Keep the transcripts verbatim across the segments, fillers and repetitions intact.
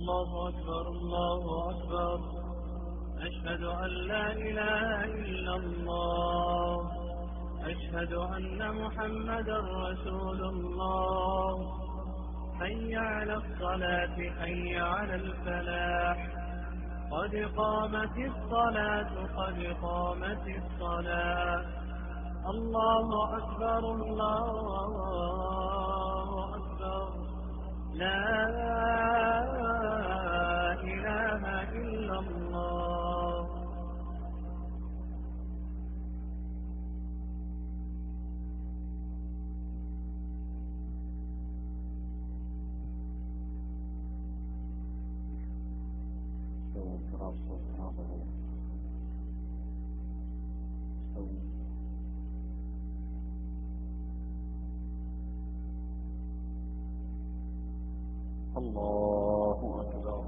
الله أكبر الله أكبر. أشهد أن لا إله إلا الله. أشهد أن محمدا رسول الله. حي على الصلاة حي على الفلاح. قد قامت الصلاة قد قامت الصلاة. الله أكبر الله أكبر. لا إله إلا الله. الله أكبر.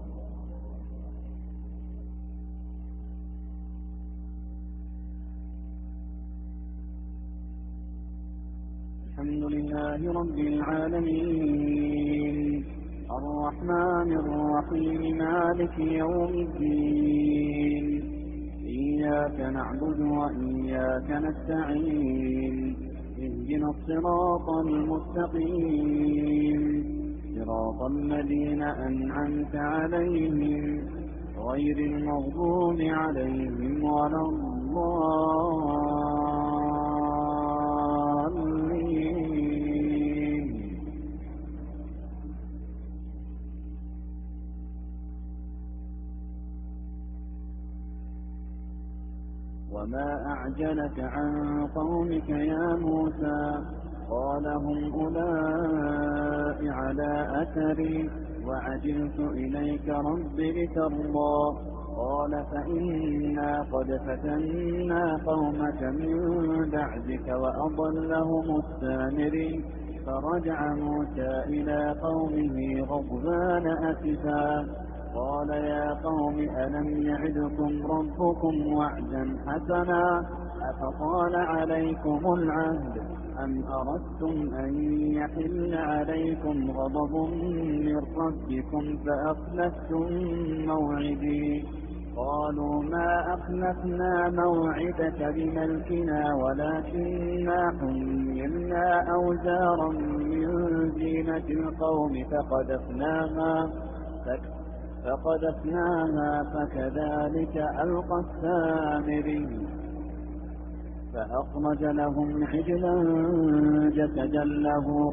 الحمد لله رب العالمين الرحمن الرحيم مالك يوم الدين. إياك نعبد وإياك نستعين. اهدنا الصراط المستقيم صراط الذين أنعمت عليهم غير المغضوب عليهم ولا الضالين. وما أعجلك عن قومك يا موسى؟ قال هم أولئك على أثري وعجلت إليك رب لترضى. قال فإنا قد فتنا قومك من بعدك وأضلهم السامري. فرجع موسى إلى قومه غضبان أسفا قال يا قوم ألم يعدكم ربكم وعدا حسنا أفطال عليكم العهد أم أردتم أن يحل عليكم غضب من ربكم فأخلفتم موعدي. قالوا ما أخلفنا موعدك بملكنا ولكننا حملنا أوزارا من زينة القوم فقذفناها فقذفناها فكذلك ألقى السامري. فأخرج لهم عجلا جسدا له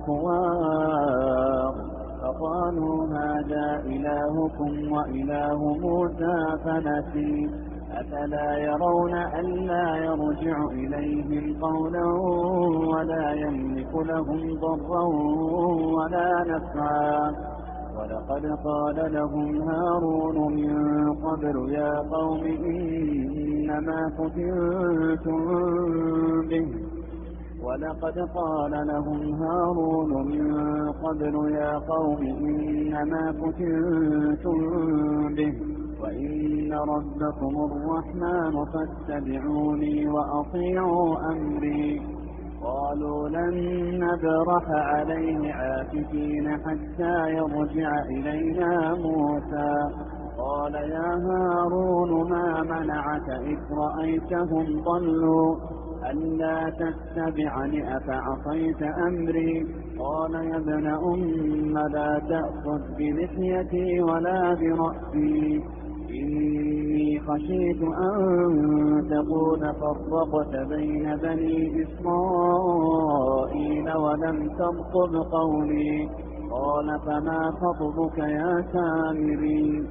خوار فقالوا هذا إلهكم وإله موسى فنسي. أفلا يرون ألا يرجع إليهم قولا ولا يملك لهم ضرا ولا نفعا. ولقد قال لهم هارون من قبل يا قوم إنما فتنتم به ولقد قال لهم هارون من قبل يا قوم إنما فتنتم به وإن ربكم الرحمن فاتبعوني وأطيعوا أمري. قالوا لن نبرح عليه عاكفين حتى يرجع إلينا موسى. قال يا هارون ما منعك إذ رأيتهم ضلوا ألا تتبعني أفعصيت أمري. قال يا ابن أم لا تأخذ بلحيتي ولا برأسي إني خشيت أن تكون فرقت بين بني إسرائيل ولم ترقب قولي. قال فما خطبك يا سامري؟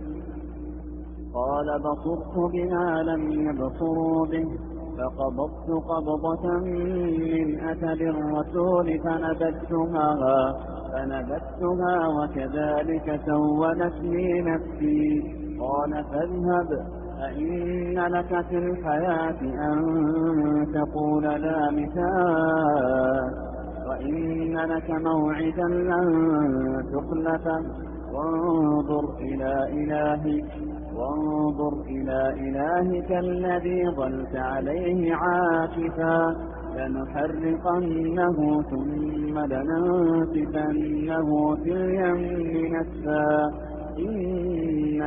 قال بصرت بما لم يبصروا به فقبضت قبضة من أثر الرسول فنبذتها فنبذتها وكذلك سولت لي نفسي. قال فاذهب فإن لك في الحياة أن تقول لا مثال وإن لك موعدا لن تخلفه وانظر إلى إلهك وانظر إلى إلهك الذي ظلت عليه عاكفا لنحرقنه ثم لننسفنه في اليم نسفا إنه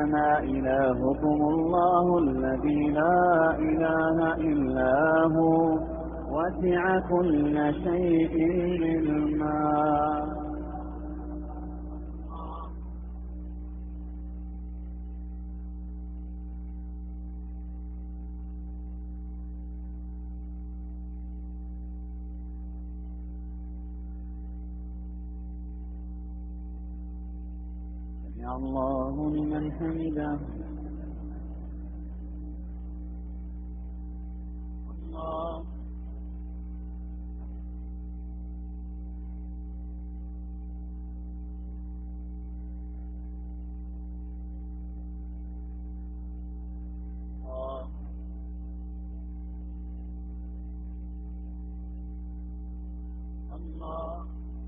إنما إلهكم الله الذي لا إله إلا هو وسع كل شيء علما. سمع الله لمن حمده. الله الله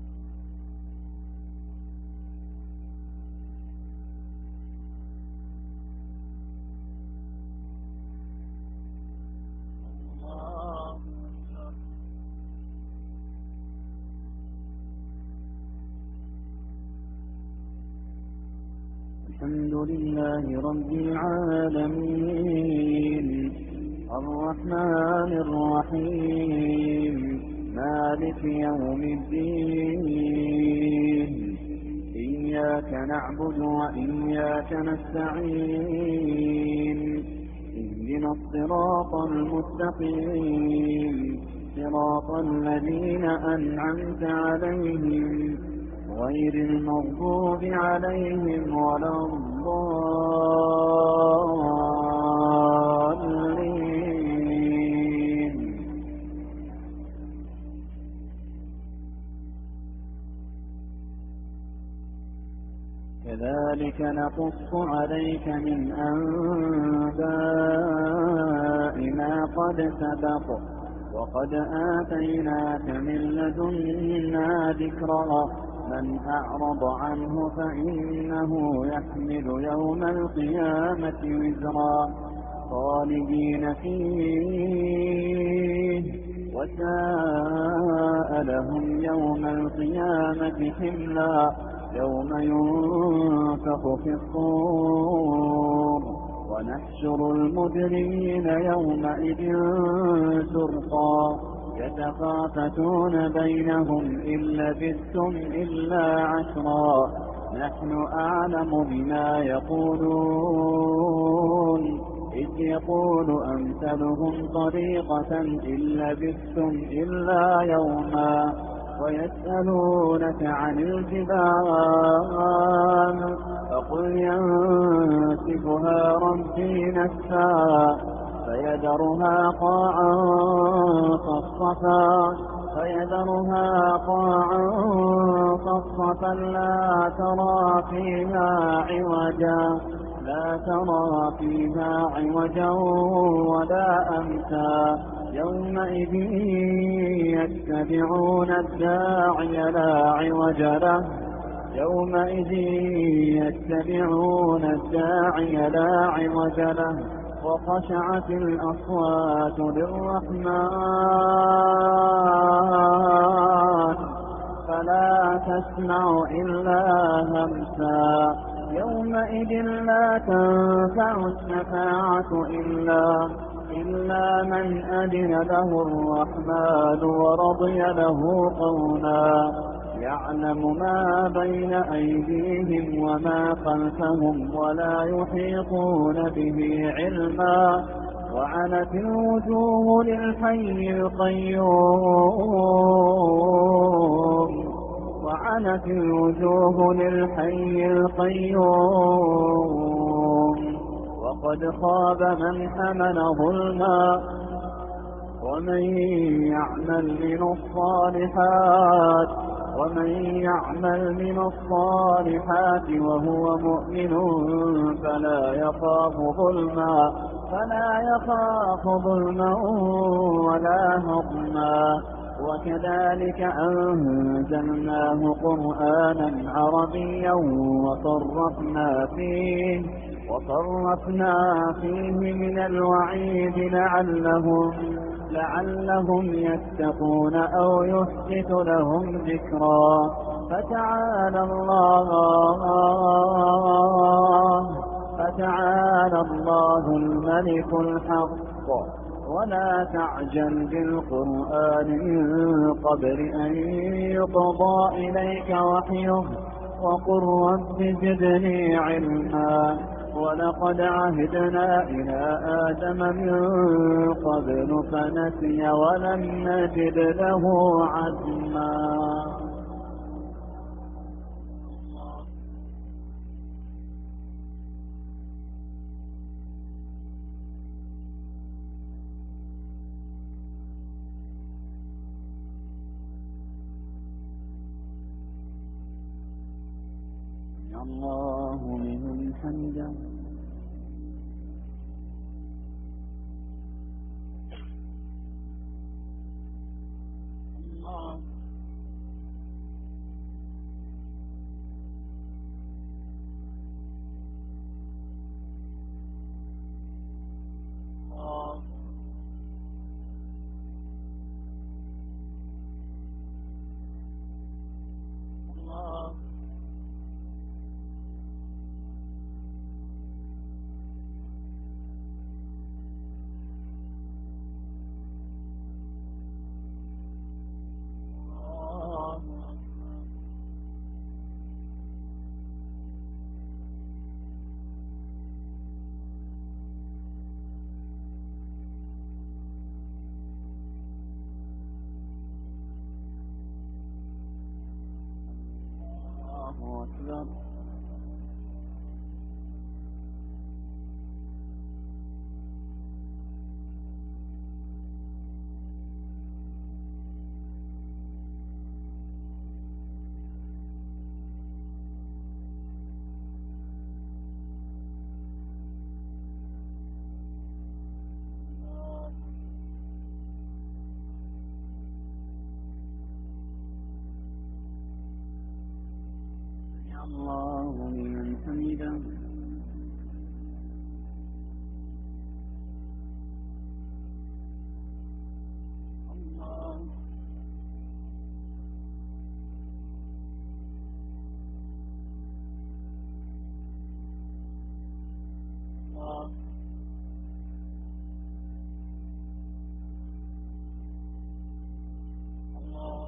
الحمد لله رب العالمين الرحمن الرحيم مالك يوم الدين إياك نعبد وإياك نستعين اهدنا الصراط المستقيم صراط الذين أنعمت عليهم غير المغضوب عليهم ولا الضالين. كذلك نقص عليك من أنباء ما قد سبق وقد آتيناك من لدنا ذكرا من أعرض عنه فإنه يحمل يوم القيامة وزرا خالدين فيه وساء لهم يوم القيامة حملا يوم ينفخ في الصور ونحشر المجرمين يومئذ زرقا يتخافتون بينهم إن لبثتم إلا عشرا نحن أعلم بما يقولون إذ يقول أمثلهم طريقة إن لبثتم إلا يوما ويسألونك عن الجبال فقل ينسفها ربي نسفا فيذرها قاعا صفصفا فيذرها قاعا صفصفا لا ترى فيها عوجا لا ترى فيها عوجا ولا أمتا يومئذ يتبعون الداعي لا عوج له يومئذ يتبعون الداعي لا عوج له وخشعت الأصوات للرحمن فلا تسمع إلا همسا يومئذ لا تنفع الشفاعة إلا إلا من أذن له الرحمن ورضي له قولا يعلم ما بين أيديهم وما خلفهم ولا يحيطون به علما وعنت الوجوه للحي القيوم وعنت الوجوه للحي القيوم وقد خاب من حمل ظلما ومن يعمل من الصالحات ومن يعمل من الصالحات وهو مؤمن فلا يخاف ظلما فلا يخاف ظلما ولا هضما وكذلك أنزلناه قرآنا عربيا وصرفنا فيه وصرفنا فيه من الوعيد لعلهم لعلهم يتقون أو يحدث لهم ذكرا فتعالى الله تعالى الله الملك الحق ولا تعجل بالقرآن من قبل أن يقضى إليك وحيه وقل رب زدني علما ولقد عهدنا إلى آدم من قبل فنسي ولم نجد له عزما الله لمن حمده الله الله الله أكبر الله لمن حمده الله الله الله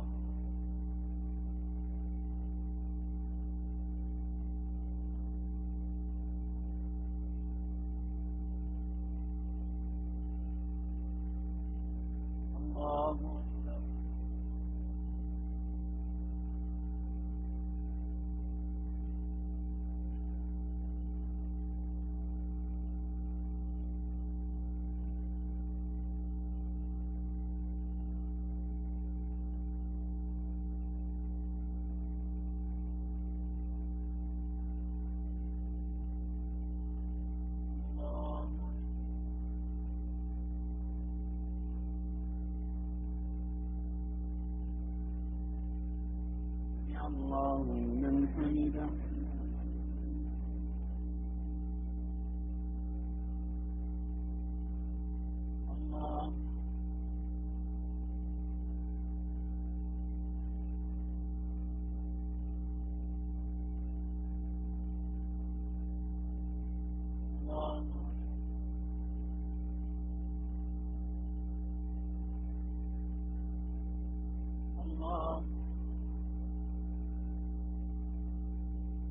الله لمن حمده الله الله الله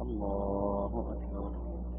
الله أكبر.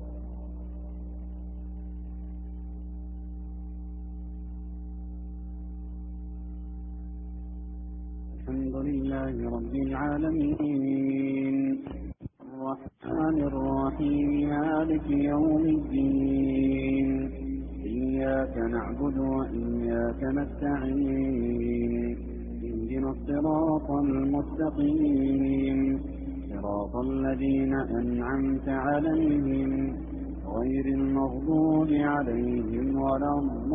الحمد لله رب العالمين الرحمن الرحيم مالك يوم الدين إياك نعبد وإياك نستعين اهدنا الصراط المستقيم صراط الذين أنعمت عليهم غير المغضوب عليهم ولا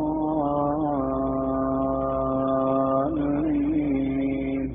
الضالين.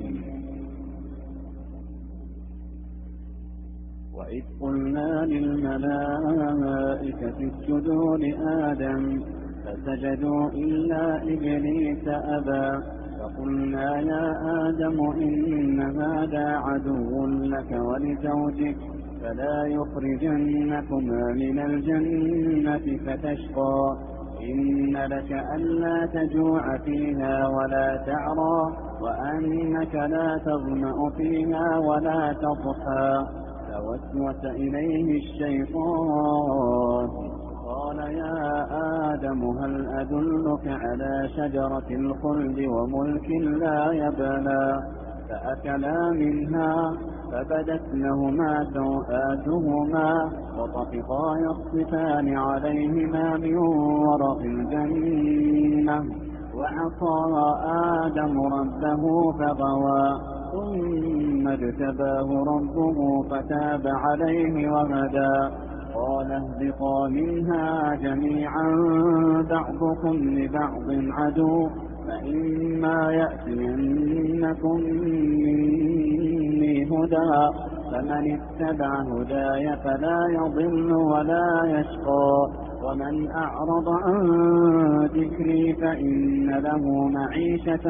وإذ قلنا للملائكة اسجدوا لآدم فسجدوا إلا إبليس أبى فقلنا يا آدم إن هذا عدو لك ولزوجك فلا يخرجنكما من الجنة فتشقى إن لك ألا تجوع فيها ولا تعرى وأنك لا تظمأ فيها ولا تضحى فوسوس إليه الشيطان قال يا آدم هل أدلك على شجرة الخلد وملك لا يبلى فأكلا منها فبدت لهما سوآتهما وطفقا يخصفان عليهما من ورق الجنة وعصى آدم ربه فغوى ثم اجتباه ربه فتاب عليه وهدى قال اهبطا منها جميعا بعضكم لبعض عدو فإما يأتينكم مني هدى فمن اتبع هداي فلا يضل ولا يشقى ومن أعرض عن ذكري فإن له معيشة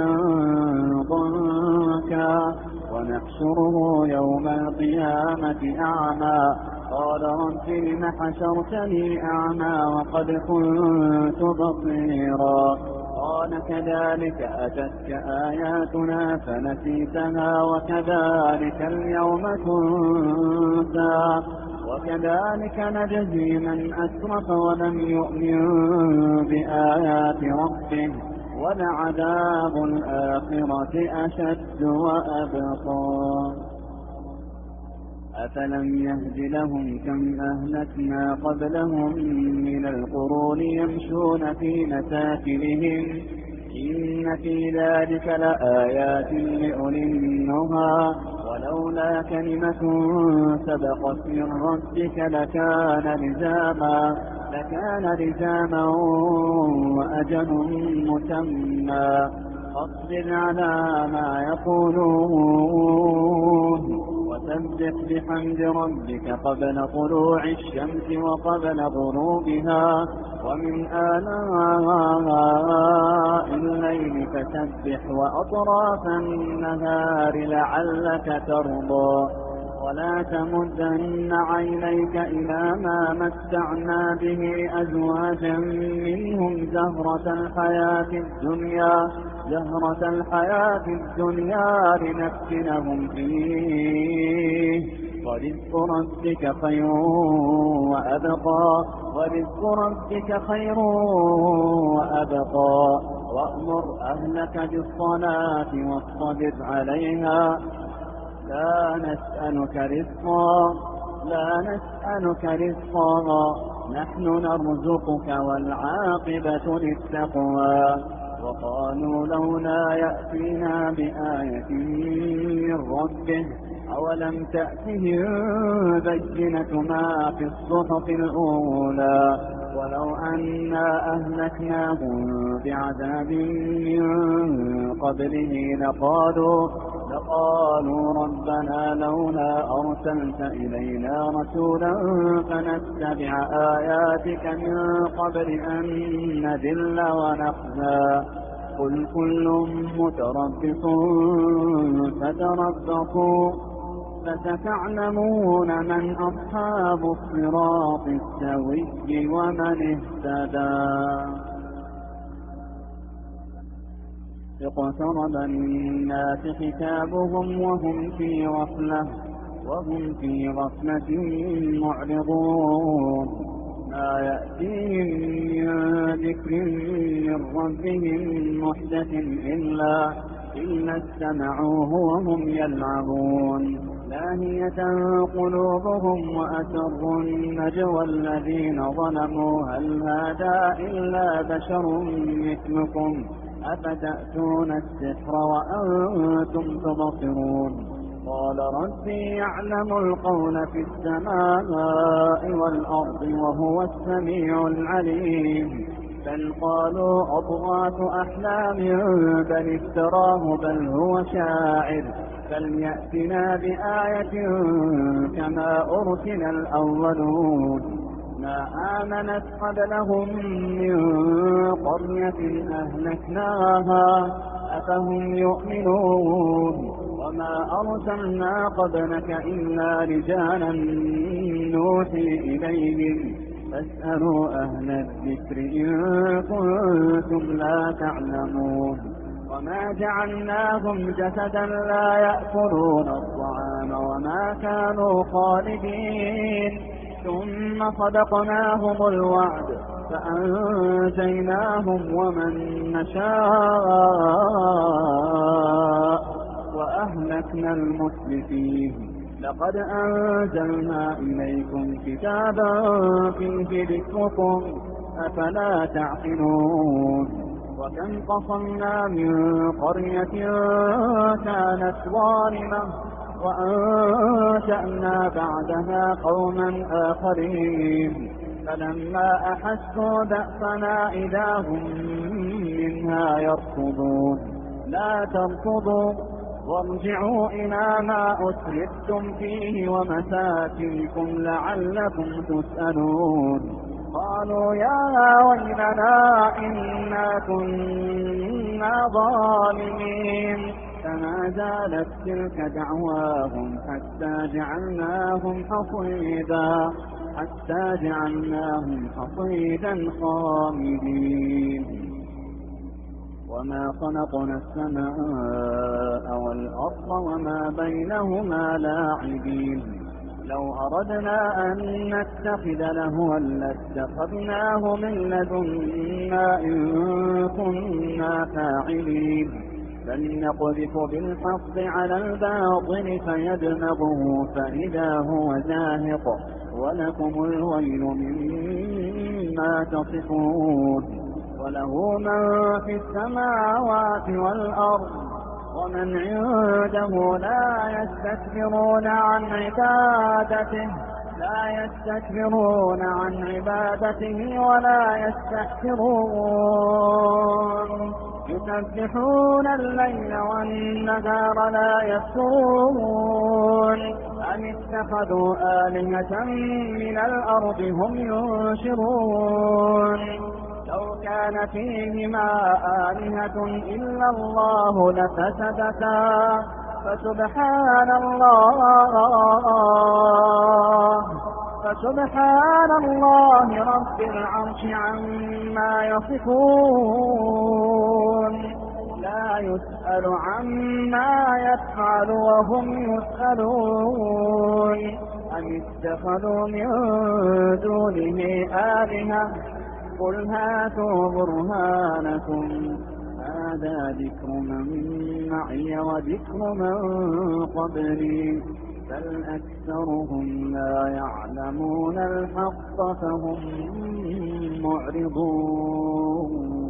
ضنكا ونحشره يوم القيامة أعمى قال رب لم حشرتني أعمى وقد كنت بصيرا قال كذلك أتتك آياتنا فنسيتها وكذلك اليوم تنسى وكذلك نجزي من أسرف ولم يؤمن بآيات ربه ولعذاب الآخرة أشد وأبقى. أفلم يهد لهم كم أهلكنا قبلهم من القرون يمشون في مساكنهم إن في ذلك لآيات لأولي النهى ولولا كلمة سبقت من ربك لكان لزاما لكان لزاما وأجل مسمى فاصبر على ما يقولون وسبح بحمد ربك قبل طلوع الشمس وقبل غروبها ومن آلاء الليل فسبح وأطراف النهار لعلك ترضى ولا تمدن عينيك إلى ما متعنا به أزواجا منهم زهرة الحياة الدنيا زهرة الحياة الدنيا لنفتنهم فيه ورزق ربك خير وأبقى ورزق ربك خير وأبقى وأمر أهلك بالصلاة واصطبر عليها لا نسألك رزقا لا نسألك رزقا نحن نرزقك والعاقبة للتقوى وقالوا لولا يأتينا بآية من ربه أولم تأتهم بينة ما في الصحف الأولى ولو أنا أهلكناهم بعذاب من قبله لقالوا لقالوا ربنا لولا أرسلت إلينا رسولا فنتبع آياتك من قبل أن نذل ونخزى قل كل متربص فتربصوا فستعلمون من أصحاب الصراط السوي ومن اهتدى. اقترب للناس حسابهم وهم في غفلة وهم في غفلة معرضون ما يأتيهم من ذكر من ربهم محدث إلا إلا استمعوه وهم يلعبون لاهية قلوبهم وأسروا النجوى الذين ظلموا هل هذا إلا بشر مثلكم أفتأتون السحر وأنتم تبصرون قال ربي يعلم القول في السماء والأرض وهو السميع العليم بل قالوا أضغاث أحلام بل افتراه بل هو شاعر فليأتنا بآية كما أرسل الأولون ما آمنت قبلهم من قرية أهلكناها أفهم يؤمنون وما أرسلنا قبلك إلا رجالا نوحي إليهم فاسألوا أهل الذكر إن كنتم لا تعلمون وما جعلناهم جسدا لا يأكلون الطعام وما كانوا خالدين ثم صدقناهم الوعد فأنجيناهم ومن نشاء وأهلكنا المسرفين لقد أنزلنا إليكم كتابا فيه ذكركم أفلا تعقلون وكم قصمنا من قرية كانت ظالمة وأنشأنا بعدها قوما آخرين فلما أحسوا بأسنا إذا هم منها يركضون لا تركضوا وارجعوا إلى ما أسرفتم فيه ومساكنكم لعلكم تسألون قالوا يا ويلنا إنا كنا ظالمين فما زالت تلك دعواهم حتى جعلناهم حصيدا حتى جعلناهم حصيدا خامدين وما خلقنا السماء والأرض وما بينهما لاعبين لو أردنا أن نتخذ لهوا لاتخذناه من لدنا إن كنا فاعلين بل نقذف بالحق على الباطل فيدمغه فإذا هو زاهق ولكم الويل مما تصفون وله من في السماوات والأرض ومن عنده لا يستكبرون عن عبادته لا يستكبرون عن عبادته ولا يستحسرون يسبحون الليل والنهار لا يفترون أم اتخذوا آلهة من الأرض هم ينشرون لو كان فيهما آلهة إلا الله لفسدتا فسبحان الله فسبحان الله رب العرش عما يصفون لا يسأل عما يفعل وهم يسألون أم اتخذوا من دونه آلهة قل هاتوا برهانكم هذا ذكر من معي وذكر من قبلي بل أكثرهم لا يعلمون الحق فهم معرضون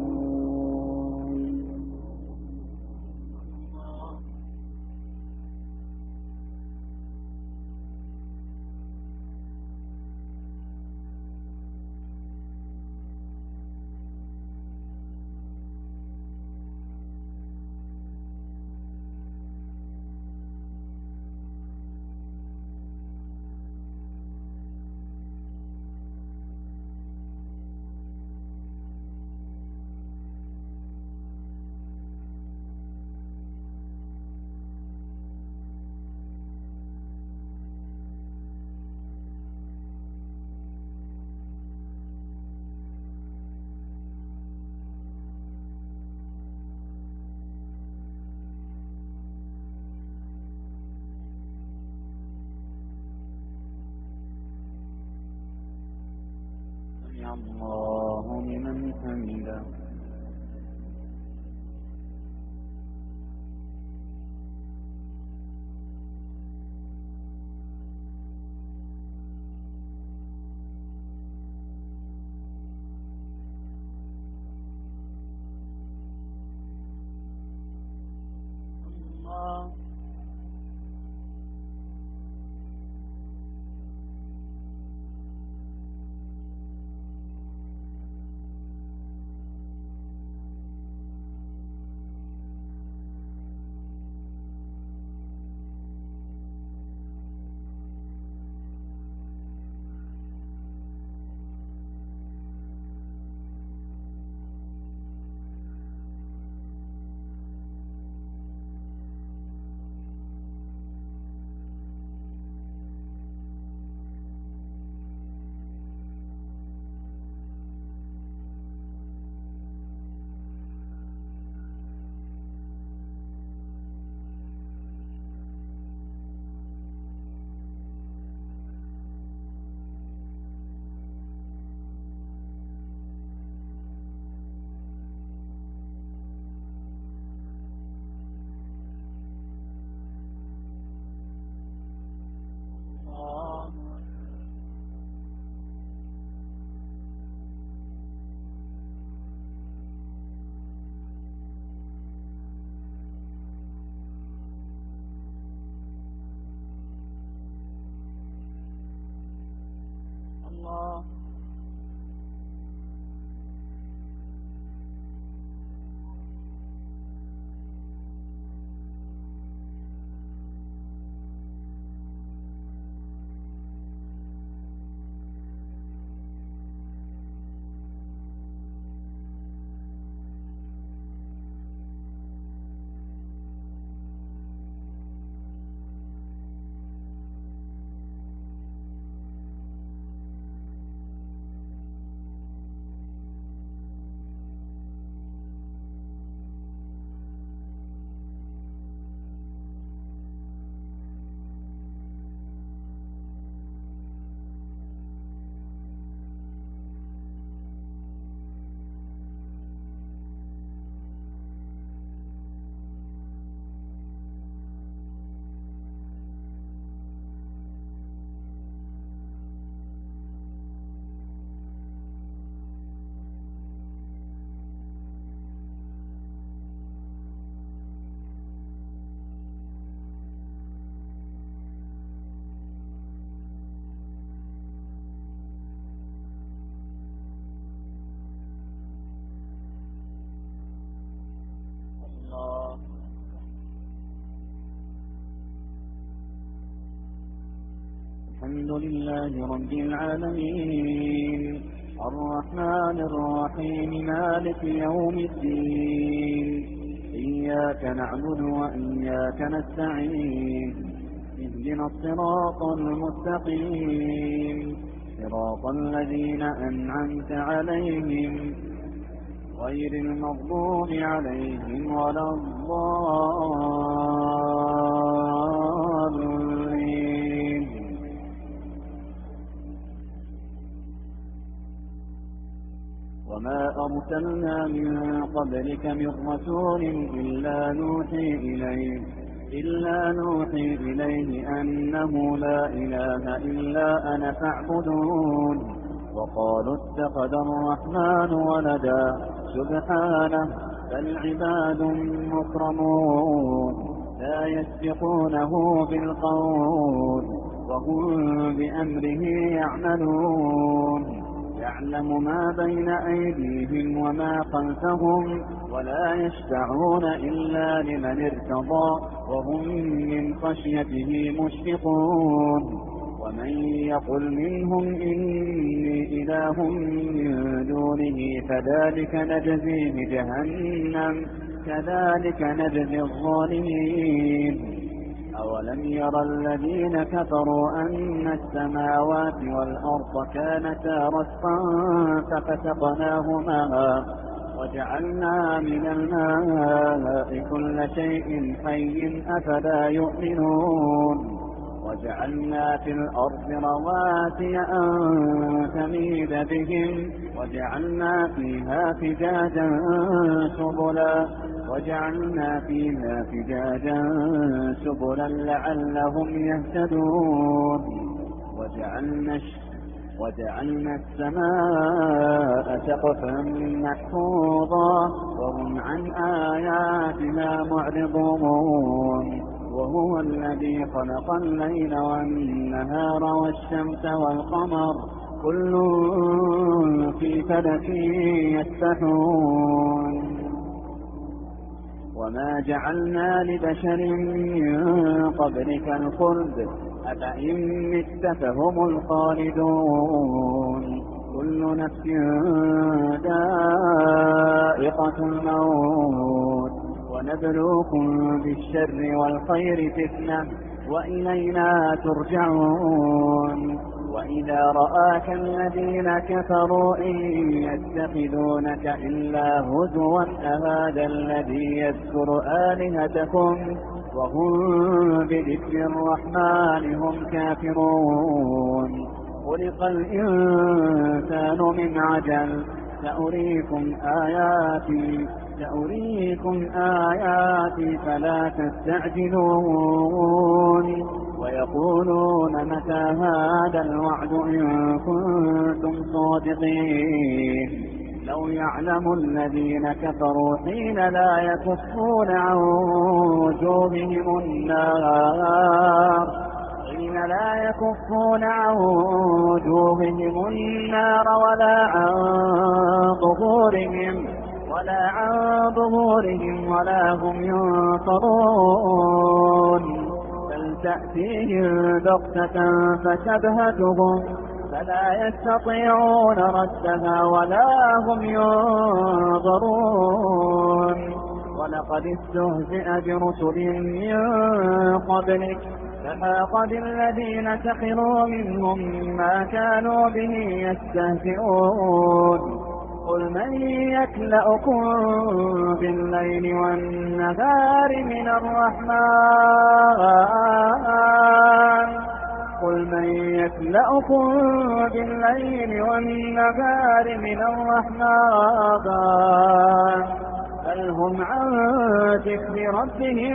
الله لمن حمده. الله الله الله الحمد لله رب العالمين الرحمن الرحيم مالك يوم الدين إياك نعبد وإياك نستعين اهدنا الصراط المستقيم صراط الذين أنعمت عليهم غير المغضوب عليهم ولا الضالين. وما أرسلنا من قبلك من رسول إلا نوحي إليه إلا نوحي إليه أنه لا إله إلا أنا فاعبدون. وقالوا اتخذ الرحمن ولدا سبحانه بل عباد مكرمون لا يسبقونه بالقول وهم بأمره يعملون. يعلم ما بين أيديهم وما خلفهم ولا يشفعون إلا لمن ارتضى وهم من خشيته مشفقون. ومن يقل منهم إني إله من دونه فذلك نجزيه جهنم كذلك نجزي الظالمين. أولم ير الذين كفروا أن السماوات والأرض كانتا رتقا ففتقناهما وجعلنا من الماء كل شيء حي أفلا يؤمنون. وجعلنا في الأرض رواسي أن تميد بهم وجعلنا فيها فجاجا سبلا وجعلنا فيها فجاجا سبلا لعلهم يهتدون وجعلنا وجعلنا السماء سقفا محفوظا وهم عن آياتنا معرضون وهو الذي خلق الليل والنهار والشمس والقمر كل في فلك يسبحون وما جعلنا لبشر من قبلك الخلد أفإن مت فهم الخالدون كل نفس ذائقة الموت ونبلوكم بالشر والخير فتنة وإلينا ترجعون وإذا رآك الذين كفروا إن يتخذونك إلا هزوا أهذا الذي يذكر آلهتكم وهم بذكر الرحمن هم كافرون خلق الإنسان من عجل سأريكم آياتي سأريكم آياتي فلا تستعجلون ويقولون متى هذا الوعد إن كنتم صادقين لو يعلم الذين كفروا حين لا يكفون عن وجوههم النار حين لا يكفون عن وجوههم النار ولا عن ظهورهم ولا عن ظهورهم ولا هم ينصرون بل تأتيهم بغتة فتبهتهم فلا يستطيعون ردها ولا هم ينظرون ولقد استهزئ برسل من قبلك فحاق بالذين سخروا منهم ما كانوا به يستهزئون قل من يكلأكم بالليل والنهار من الرحمن قل من يكلأكم بالليل والنهار من الرحمن بل هم عن ذكر ربهم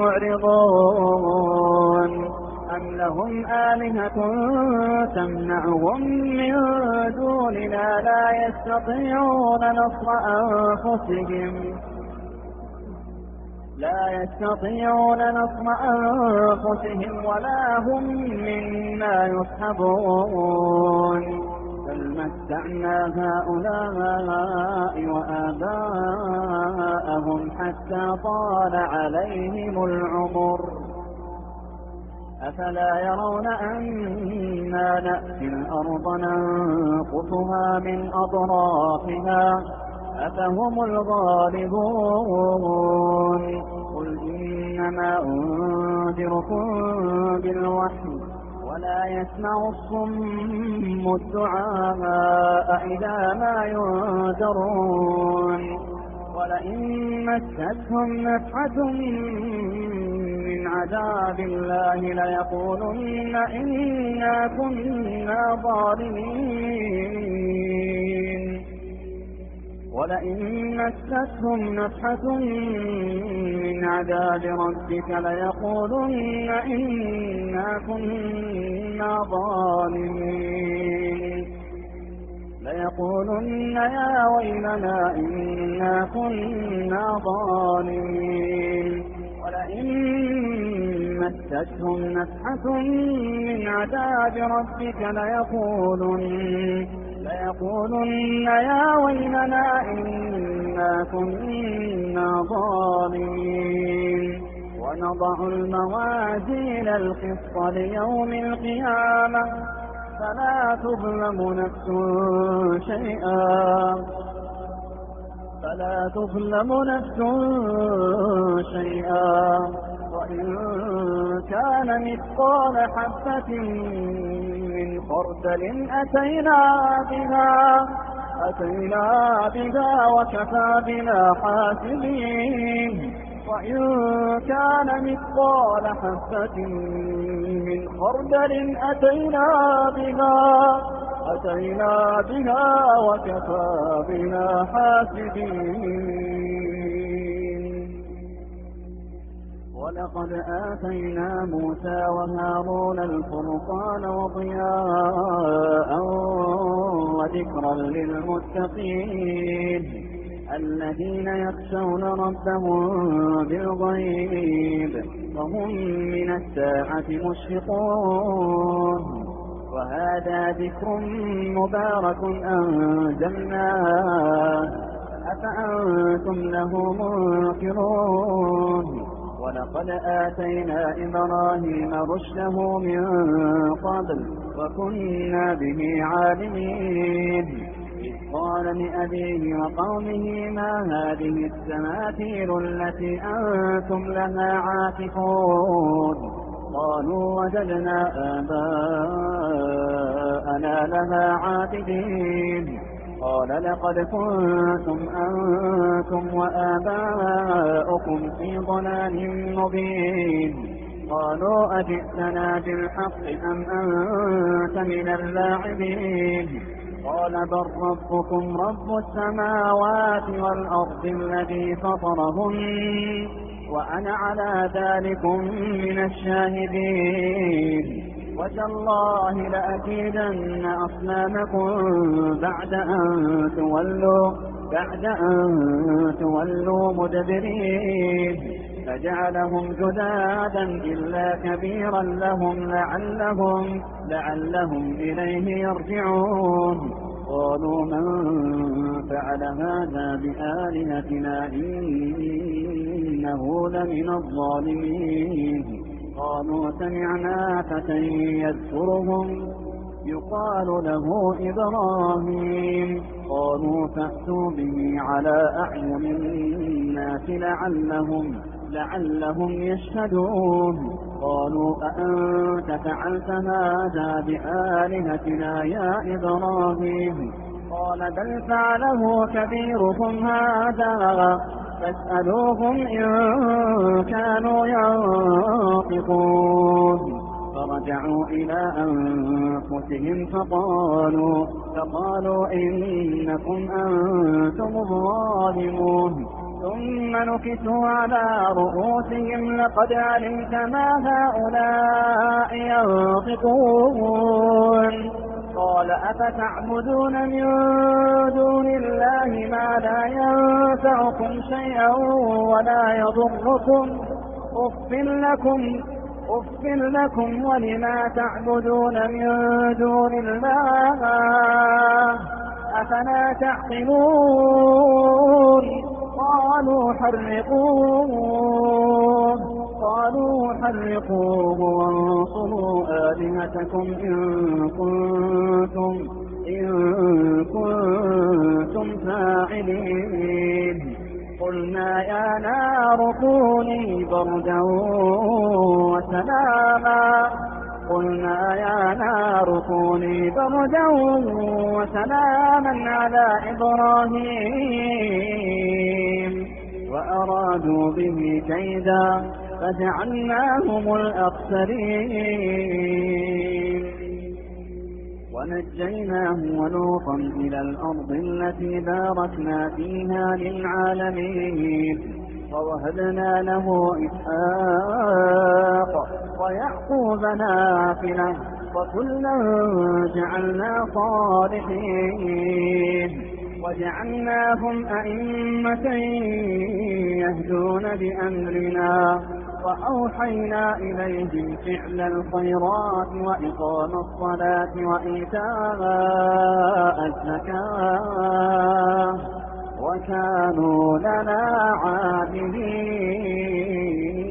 معرضون أم لهم آلهة تمنعهم من دوننا لا يستطيعون نصر أنفسهم لا يستطيعون نصر أنفسهم ولا هم منا يسحبون بل متعنا هؤلاء وآباءهم حتى طال عليهم العمر أفلا يرون أنا نأتي الأرض ننقصها من أطرافها أفهم الغالبون قل إنما أنذركم بالوحي ولا يسمع الصم الدعاء إذا ما ينذرون ولئن مستهم نفحة من عذاب الله ليقولن إنا كنا ظالمين ولئن مستهم نفحة من عذاب ربك ليقولن إنا كنا ظالمين ليقولن يا ويلنا إنا كنا ظالمين ولئن مستهم نفحة من عذاب ربك ليقولن ليقولن يا ويلنا إنا كنا ظالمين ونضع الموازين القسط ليوم القيامة فلا تظلم نفس شيئا فلا تظلم نفس شيئا وإن كان مثقال حبة من خردل أتينا بها أتينا بها وكفى بنا حاسبين وإن كان مثقال حبة من خردل أتينا بها أتينا بها وكفى بنا حاسبين. ولقد آتينا موسى وهارون الفرقان وضياء وذكرا للمتقين الذين يخشون ربهم بالغيب وهم من الساعة مشفقون. وهذا ذكر مبارك أنزلناه أفأنتم له منكرون. ولقد آتينا إبراهيم رشده من قبل وكنا به عالمين. إذ قال لأبيه وقومه ما هذه التماثيل التي أنتم لها عاكفون؟ قالوا وجدنا آباءنا لها عابدين. قال لقد كنتم أنتم وآباؤكم في ضلال مبين. قالوا أجئتنا بالحق أم أنت من اللاعبين؟ قال بل ربكم رب السماوات والأرض الذي فطرهن وأنا على ذلكم من الشاهدين. وتالله لأكيدن أصنامكم بعد أن تولوا بعد أن تولوا مدبرين. فجعلهم جدادا إلا كبيرا لهم لعلهم لعلهم إليه يرجعون. قالوا من فعل هذا بآلهتنا إنه لمن الظالمين. قالوا سمعنا فتى يذكرهم يقال له إبراهيم. قالوا فأتوا به على أعين الناس لعلهم لعلهم يشهدون. قالوا أأنت فعلت هذا بآلهتنا يا إبراهيم؟ قال بل فعله كبيرهم هذا فاسألوهم إن كانوا ينطقون. فرجعوا إلى أنفسهم فقالوا فقالوا إنكم أنتم الظالمون. ثم نكسوا على رؤوسهم لقد علمت ما هؤلاء ينطقون. قال أفتعبدون من دون الله ما لا ينفعكم شيئا ولا يضركم أف لكم أف لكم ولما تعبدون من دون الله أفلا تعقلون. قالوا حرقوه قالوا حرقوه وانصروا آلهتكم إن كنتم إن كنتم فاعلين. قلنا يا نار كوني بردا وسلاما قلنا يا نار كوني بردا وسلاما على إبراهيم وأرادوا به كيدا فجعلناهم الأخسرين. ونجيناه ولوطا إلى الأرض التي باركنا فيها للعالمين. ووهبنا له إسحاق ويعقوب نافلة وكلا جعلنا صالحين. وجعلناهم أئمة يهدون بأمرنا وأوحينا إليهم فعل الخيرات وإقام الصلاة وإيتاء الزكاة وكانوا لنا عابدين.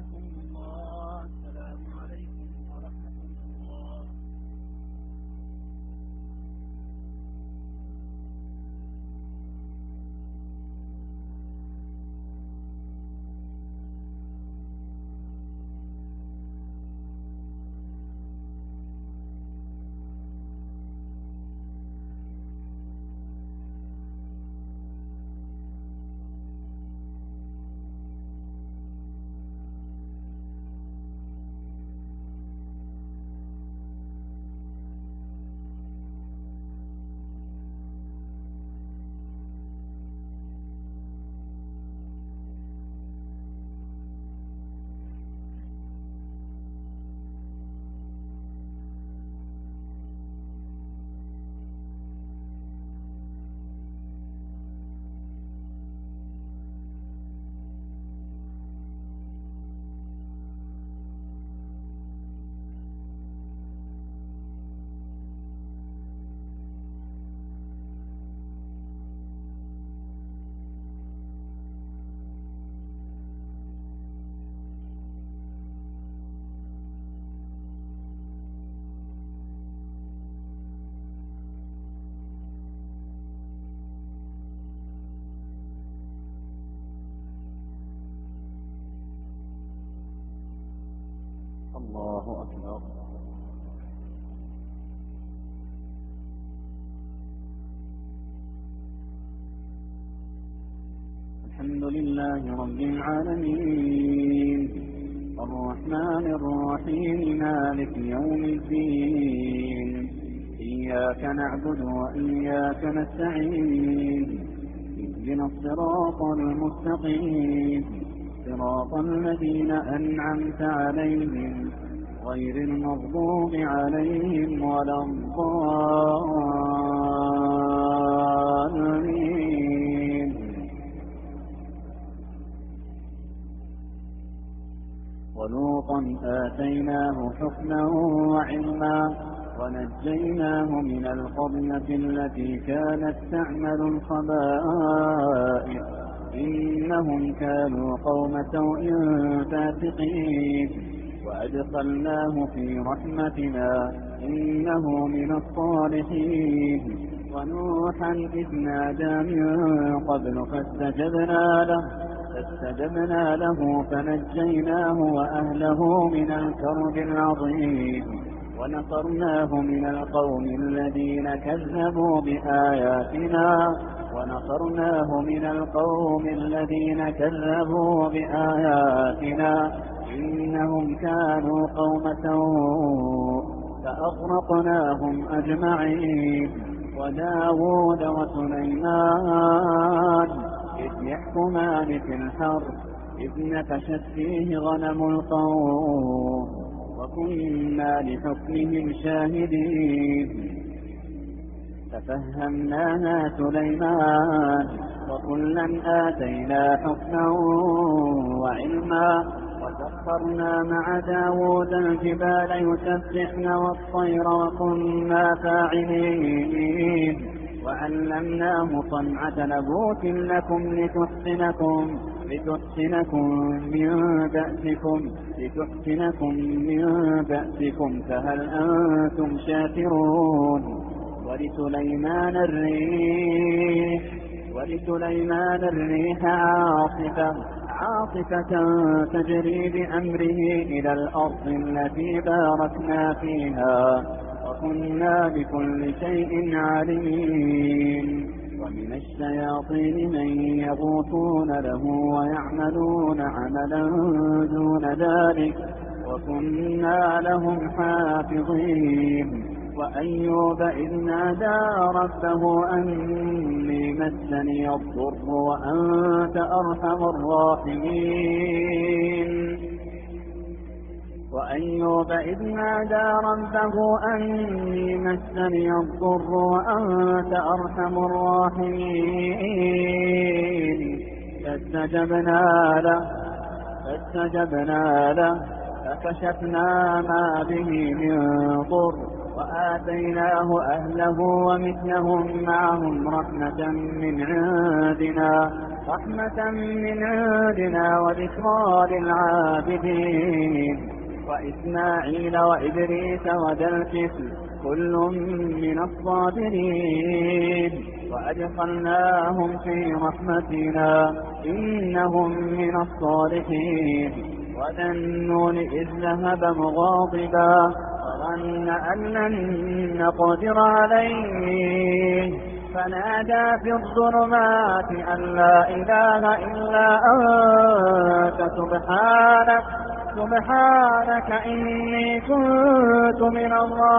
يرحمكم الله. السلام عليكم ورحمة الله. الله أكبر. الحمد لله رب العالمين الرحمن الرحيم مالك يوم الدين إياك نعبد وإياك نستعين اهدنا الصراط المستقيم صراط الذين أنعمت عليهم غير المغضوب عليهم ولا الضالين. ولوطا آتيناه حكما وعلما ونجيناه من القرية التي كانت تعمل الخبائث إنهم كانوا قوم سوء فاسقين وأدخلناه في رحمتنا إنه من الصالحين. ونوحا إذ نادى من قبل فاستجبنا له فاستجبنا له فنجيناه وأهله من الكرب العظيم ونصرناه من القوم الذين كذبوا بآياتنا ونصرناه من القوم الذين كذبوا بآياتنا إنهم كانوا قوم سوء فأغرقناهم أجمعين. وداود وسليمان إذ يحكمان في الحرث إذ نفشت فيه غنم القوم وكنا لحكمهم شاهدين ففهمناها سليمان وكلا آتينا حكما وعلما وسخرنا مع داود الجبال يسبحن والطير وكنا فاعلين وعلمناه صنعة لبوس لكم لتحسنكم لتحسنكم من بأسكم لتحسنكم من بأسكم فهل أنتم شاكرون. ولسليمان الريح ولسليمان الريح عاصفة عاصفة تجري بأمره إلى الأرض التي باركنا فيها وكنا بكل شيء عليم. ومن الشياطين من يغوصون له ويعملون عملا دون ذلك وكنا لهم حافظين. وأيوب إذ نادى ربه أني مسني الضر وأنت أرحم الراحمين وأيوب إذ نادى ربه أني مسني الضر وأنت أرحم الراحمين فاستجبنا له فاستجبنا له فكشفنا ما به من ضر وآتيناه أهله ومثلهم معهم رحمة من عندنا رحمة من عندنا وذكرى للعابدين. وإسماعيل وإدريس وذا الكفل كل من الصابرين وأدخلناهم في رحمتنا إنهم من الصالحين. وذا النون إذ ذهب مغاضبا وظن أن لن نقدر عليه فنادى في الظلمات أن لا إله إلا أنت سبحانك سبحانك إني كنت من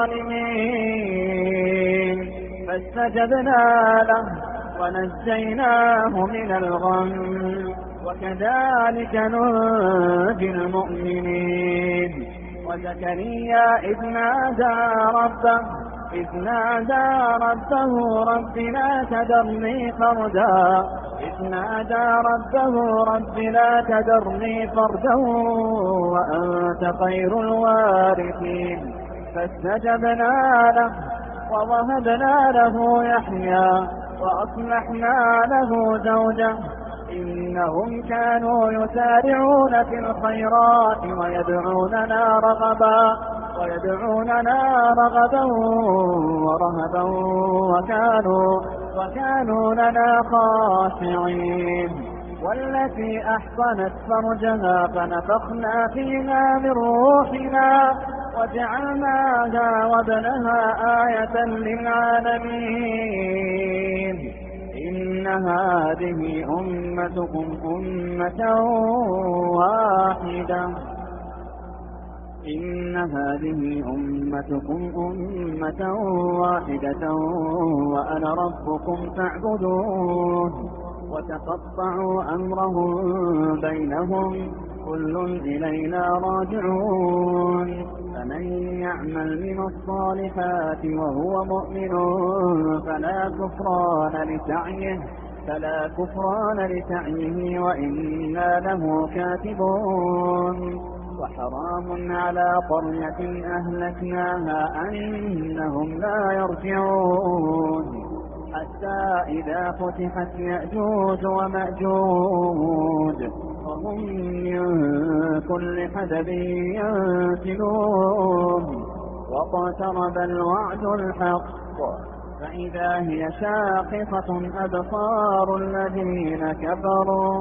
الظالمين. فاستجبنا له ونجيناه من الغم وكذلك ننجي المؤمنين. وزكريا إذ نادى ربه إذ نادى ربه رب لا تذرني فردا إذ نادى ربه رب لا تذرني فردا وأنت خير الوارثين. فاستجبنا له ووهبنا له يحيى وأصلحنا له زوجه إنهم كانوا يسارعون في الخيرات ويدعوننا رغبا ويدعوننا رغبا ورهبا وكانوا وكانوا لنا خاشعين. والتي أحصنت فرجها فنفخنا فيها من روحنا وجعلناها وابنها آية للعالمين. إن هذه أمتكم أمة واحدة إن هذه أمتكم أمة واحدة وأنا ربكم فاعبدون. وتقطعوا أمرهم بينهم كل إلينا راجعون. فمن يعمل من الصالحات وهو مؤمن فلا كفران لسعيه فلا كفران لسعيه وإنا له كاتبون. وحرام على قرية أهلكناها أنهم لا يرجعون حتى إذا فتحت يأجوج ومأجوج وهم من كل حدب ينسلون. واقترب الوعد الحق فإذا هي شاخصة أبصار الذين كفروا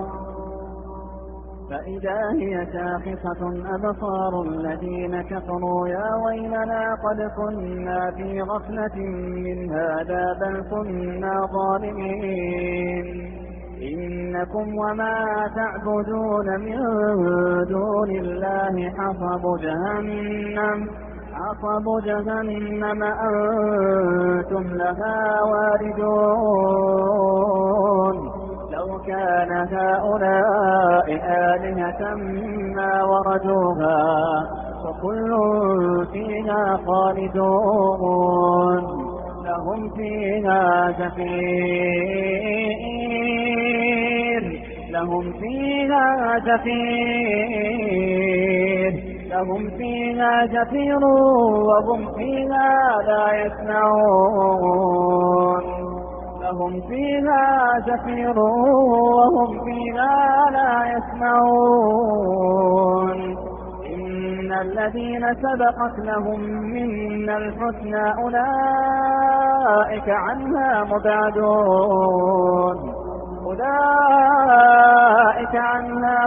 فإذا هي شاخصة أبصار الذين كفروا يا ويلنا قد كنا في غفلة من هذا بل كنا ظالمين. إنكم وما تعبدون من دون الله حصب جهنم حصب جهنم أنتم لها واردون. لو كان هؤلاء آلهة ما وردوها وكل فيها خالدون. لهم فيها زفير لهم فيها زفير لهم فيها زفير وهم فيها لا يسمعون لهم فيها زفير وهم فيها لا يسمعون. إن الذين سبقت لهم منا الحسنى أولئك عنها مبعدون أولئك عنها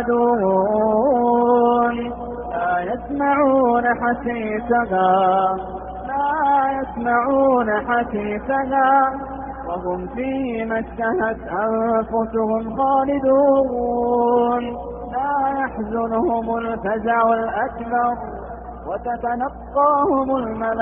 مبعدون. لا يسمعون حسيسها لا يسمعون حسيسها وهم فيما اشتهت أنفسهم خالدون. لا يحزنهم الفزع الأكبر وتتلقاهم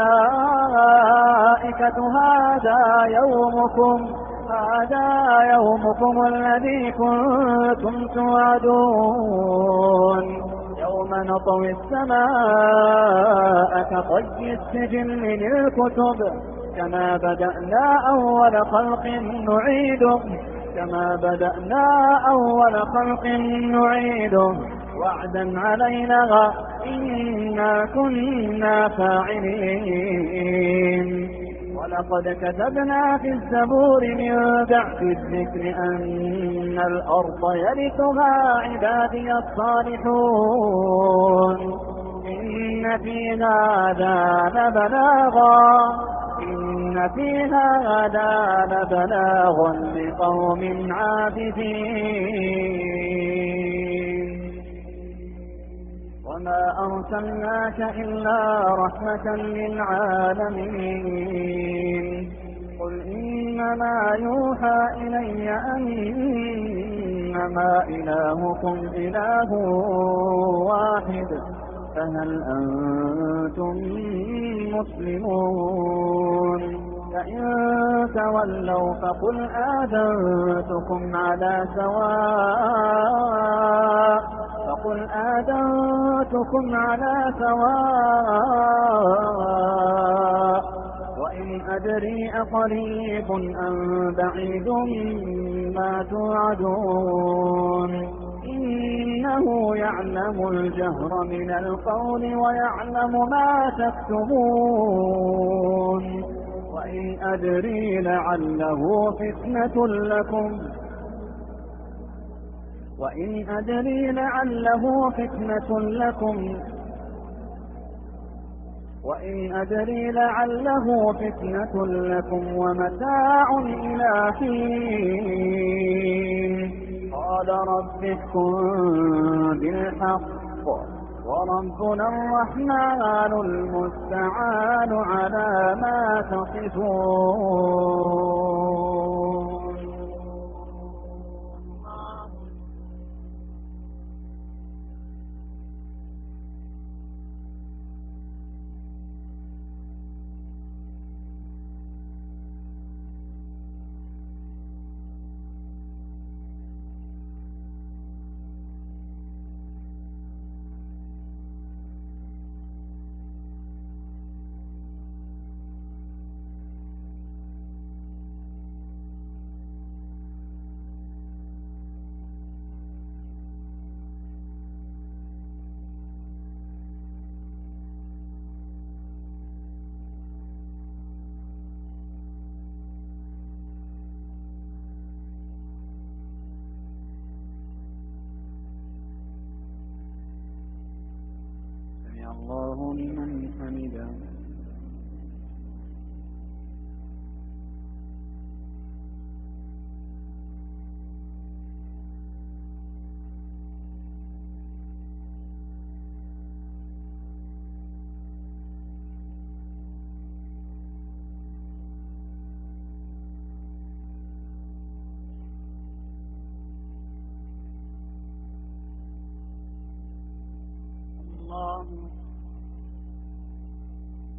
الملائكة هذا يومكم هذا يومكم الذي كنتم توعدون. يوم نطوي السماء كطي السجل للكتب كما بدأنا أول خلق نعيده كما بدأنا أول خلق نعيده وعدا علينا إنا كنا فاعلين. ولقد كتبنا في الزبور من بعد الذكر أن الأرض يرثها عبادي الصالحون إن في هذا لبلاغا إن في هذا لبلاغا لقوم عابدين وما أرسلناك إلا رحمة للعالمين قل إنما يوحى إلي أنما إلهكم إله واحد فهل أنتم مسلمون فإن تولوا فقل آذنتكم على سواء فقل آذنتكم على سواء وإن أدري أقريب أم بعيد ما توعدون إنه يعلم الجهر من القول ويعلم ما تكتمون وإن أدري لعله فتنة لكم وإن أدري لعله فتنة لكم وإن أدري لعله فتنة لكم ومتاع إلى حين قال رب احكم بالحق وربنا الرحمن المستعان على ما تصفون. الله لمن حمده. الله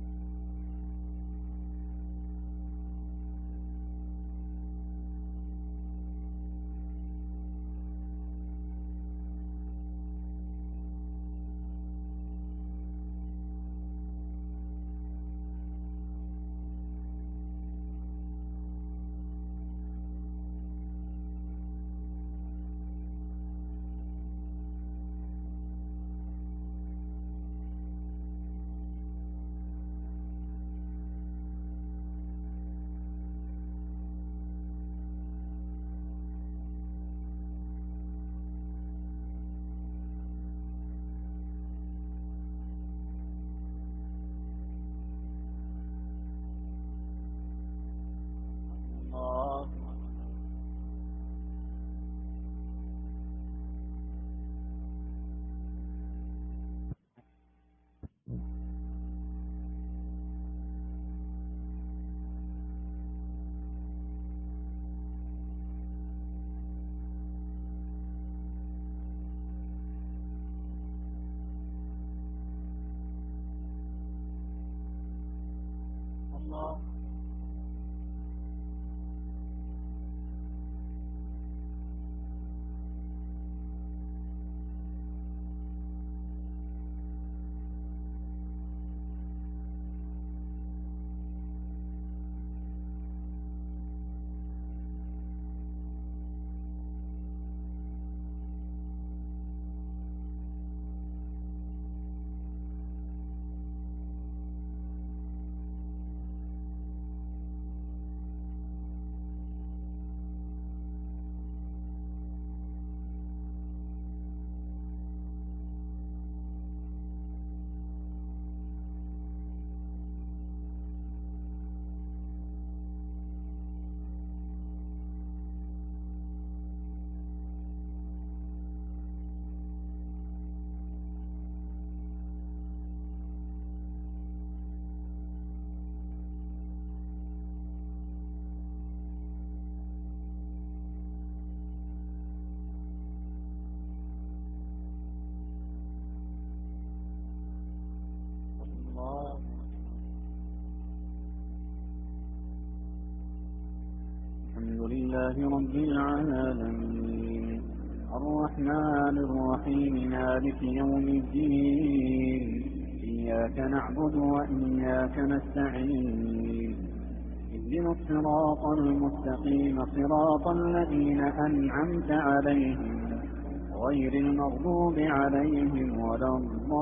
لله رب العالمين الرحمن الرحيم مالك يوم الدين إياك نعبد وإياك نستعين اهدنا الصراط المستقيم صراط الذين أنعمت عليهم غير المغضوب عليهم ولا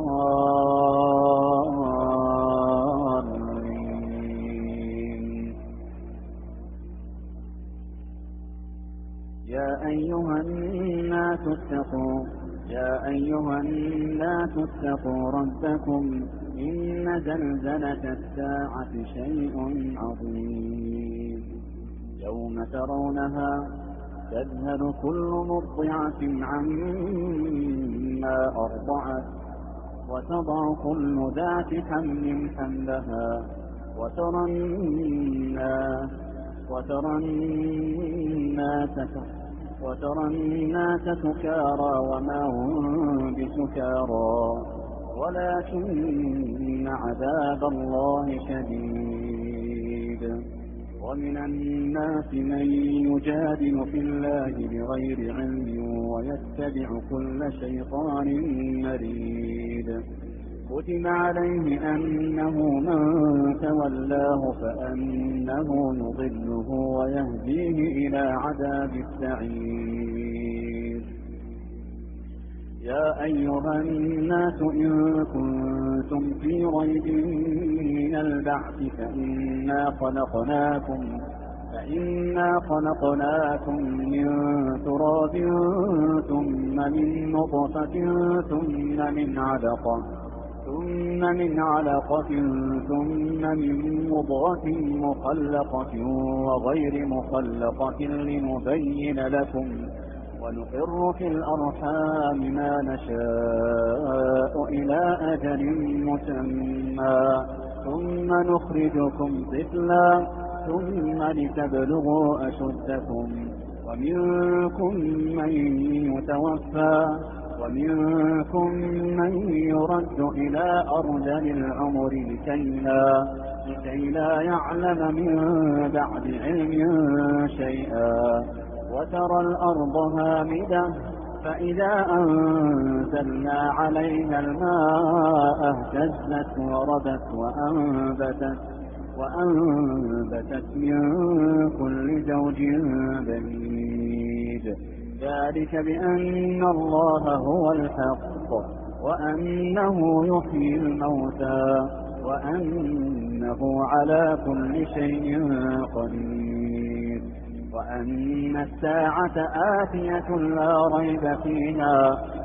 الضالين. يا أيها الناس اتقوا يا أيها الناس اتقوا ربكم إن زلزلة الساعة شيء عظيم يوم ترونها تذهل كل مرضعة عما أرضعت وتضع كل ذات حمل حملها وترى الناس وترى الناس وترى الناس سكارى وما هم بسكارى ولكن عذاب الله شديد. ومن الناس من يجادل في الله بغير علم ويتبع كل شيطان مريد كتب عليه أنه من تولاه فأنه يضله ويهديه إلى عذاب السعير. يا أيها الناس إن كنتم في ريب من البعث فإنا خلقناكم فإنا خلقناكم من تراب ثم من نطفة ثم من علقة ثم من علقة ثم من مضغة مخلقة وغير مخلقة لنبين لكم ونقر في الأرحام ما نشاء إلى أجل مسمى ثم نخرجكم طفلا ثم لتبلغوا أشدكم ومنكم من يتوفى ومنكم من يرد إلى أرذل العمر لكي لا, لكي لا يعلم من بعد علم شيئا وترى الأرض هامدة فإذا أنزلنا عليها الماء اهتزت وربت وأنبتت, وأنبتت من كل زوج بهيج ذلك بأن الله هو الحق وأنه يحيي الموتى وأنه على كل شيء قدير وأن الساعة آتية لا ريب فيها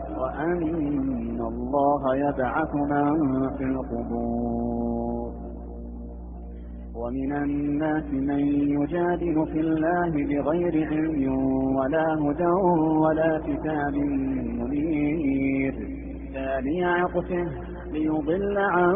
وأن الله يبعث من في القبور. ومن الناس من يجادل في الله بغير علم ولا هدى ولا كتاب منير ثاني عطفه ليضل عن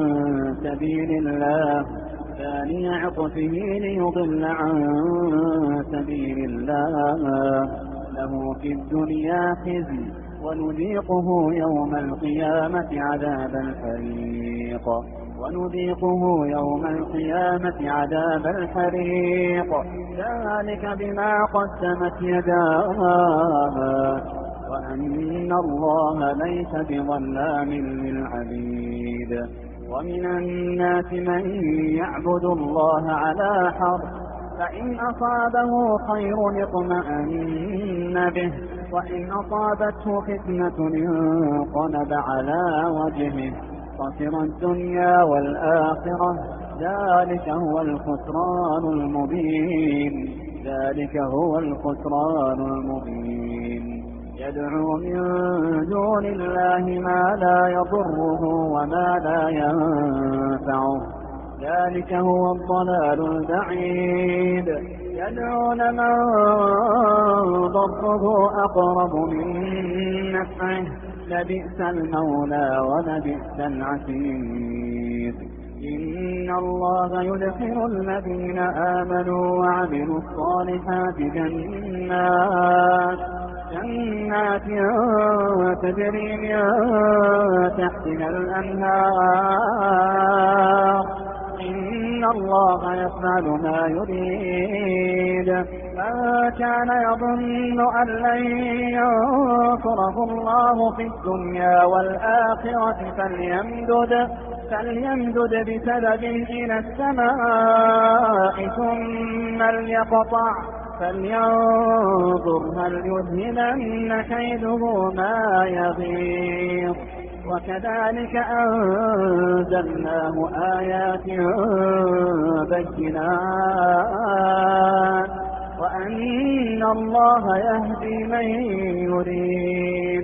سبيل الله ثاني عطفه ليضل عن سبيل الله له في الدنيا خزي ونذيقه يوم القيامة عذاب الحريق ونذيقه يوم القيامة عذاب الحريق ذلك بما قدمت يداه وأن الله ليس بظلام للعبيد. ومن الناس من يعبد الله على حرف فإن أصابه خير اطمأن به وإن أصابته فتنة انقلب على وجهه خسر الدنيا والآخرة ذلك هو الخسران المبين ذلك هو الخسران المبين يدعو من دون الله ما لا يضره وما لا ينفعه ذلك هو الضلال البعيد يدعون من ضره أقرب من نفعه لبئس المولى ولبئس العشير. إن الله يدخل الذين آمنوا وعملوا الصالحات جنات جنات تجري من تحتها الأنهار إن إن الله يفعل ما يريد. من كان يظن أن لن ينصره الله في الدنيا والآخرة فليمدد فليمدد بسبب إلى السماء ثم ليقطع فلينظر هل يذهبن كيده ما يغيظ. وكذلك أنزلناه آيات بينات وأن الله يهدي من يريد.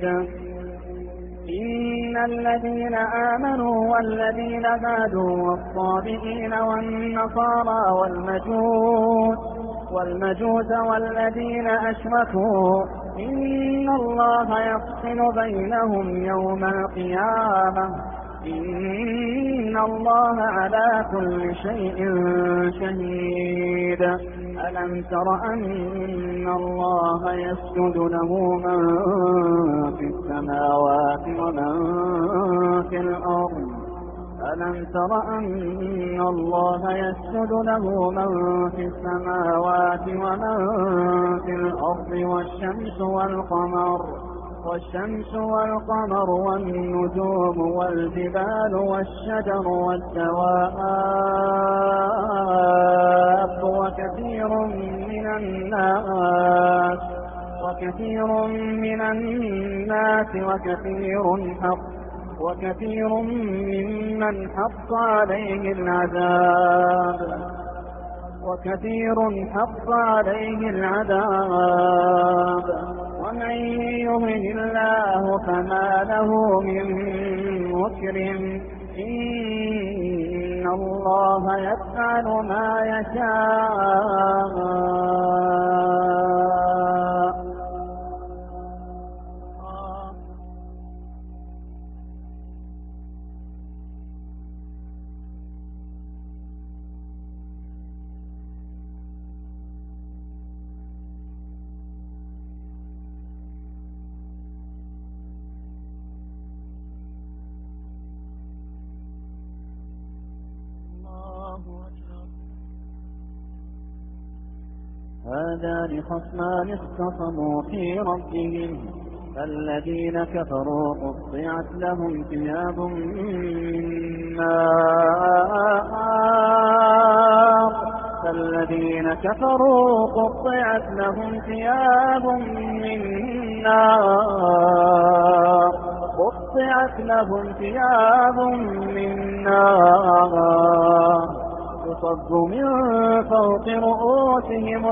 إن الذين آمنوا والذين هادوا والصابئين والنصارى والمجوس والمجوس والذين أشركوا إن الله يفصل بينهم يوم القيامة إن الله على كل شيء شهيد. ألم تر أن الله يسجد له من في السماوات ومن في الأرض ألم تر أن الله يسجد له من في السماوات ومن في الأرض والشمس والقمر والشمس والقمر والنجوم والجبال والشجر والدواب وكثير من الناس وكثير من الناس وكثير حق وكثير ممن حق عليه العذاب وكثير حق عليه العذاب ومن يهن الله فما له من مكرم إن الله يفعل ما يشاء. هذان خصمان اختصموا في ربهم فالذين كفروا قطعت لهم ثياب من نار فالذين كفروا قطعت لهم ثياب من نار قطعت لهم ثياب من نار يصب من فوق رؤوسهم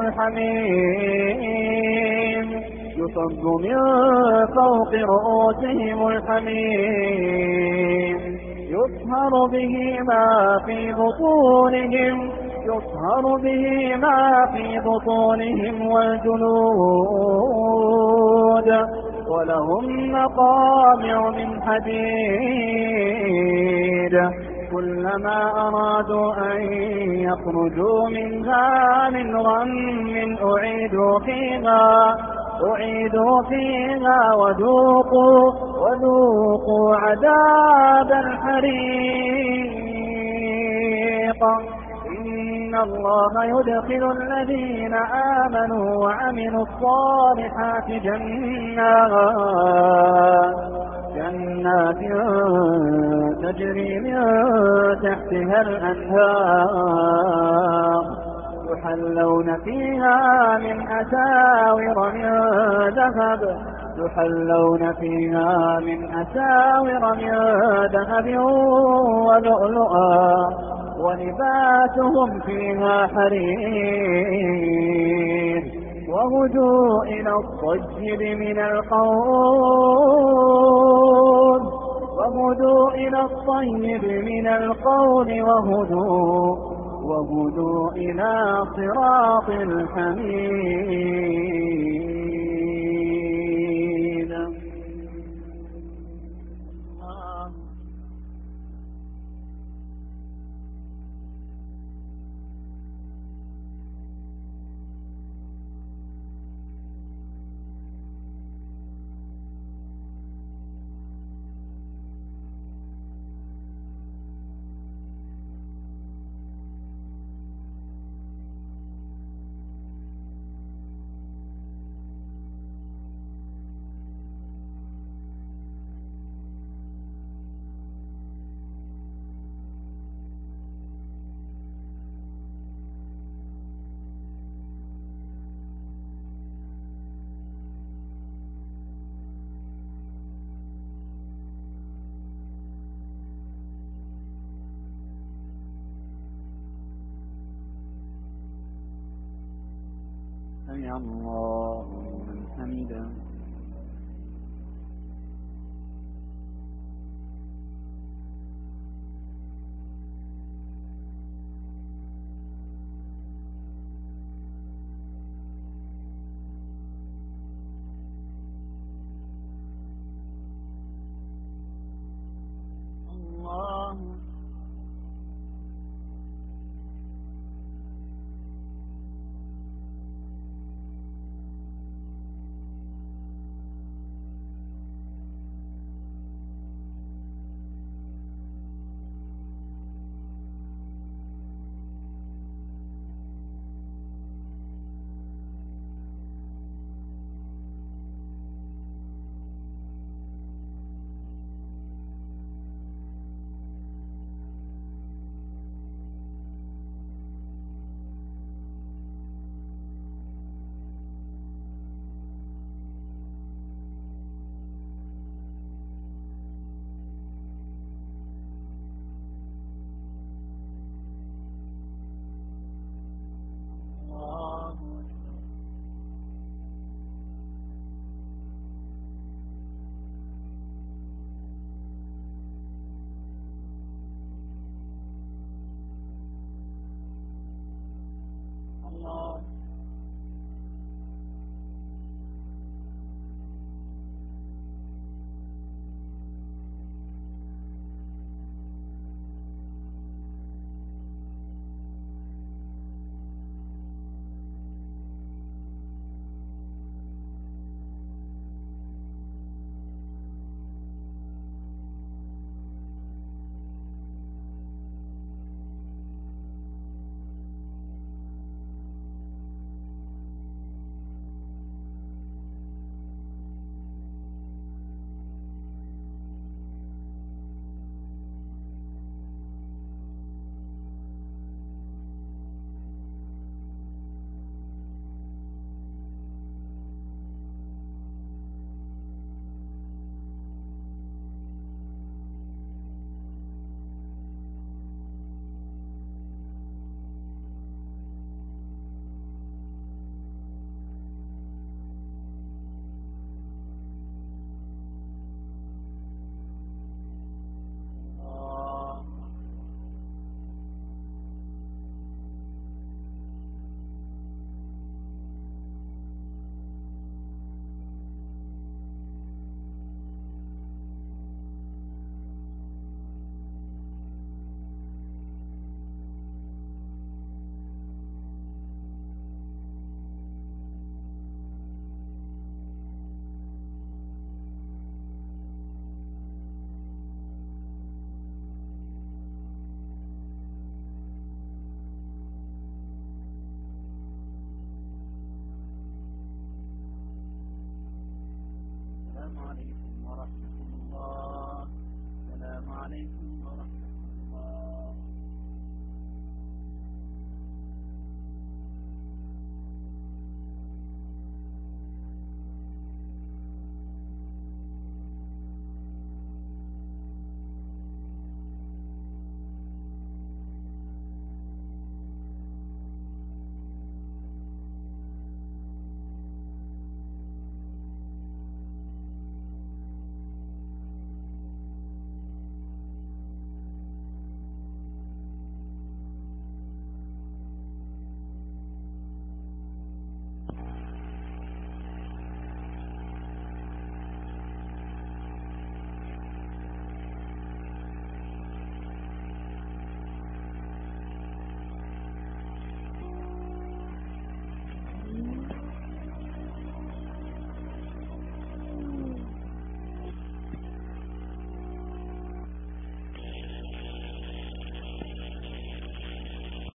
الحميم يصب من فوق رؤوسهم الحميم يصهر به ما في بطونهم يصهر به ما في بطونهم والجلود ولهم مقامع من حديد كلما أرادوا أن يخرجوا منها من غم أعيدوا فيها أعيدوا فيها وذوقوا وذوقوا عذاب الحريق. إن الله يدخل الذين آمنوا وعملوا الصالحات جنات جنات تجري من تحتها الأنهار يحلون فيها من أساور من ذهب يحلون فيها من أساور من ذهب ولؤلؤا ولباسهم فيها حرير وهدوا إلى الطيب من القول وهدوا إلى الطيب من القول وهدوا وهدوا إلى صراط الحميد. من الله.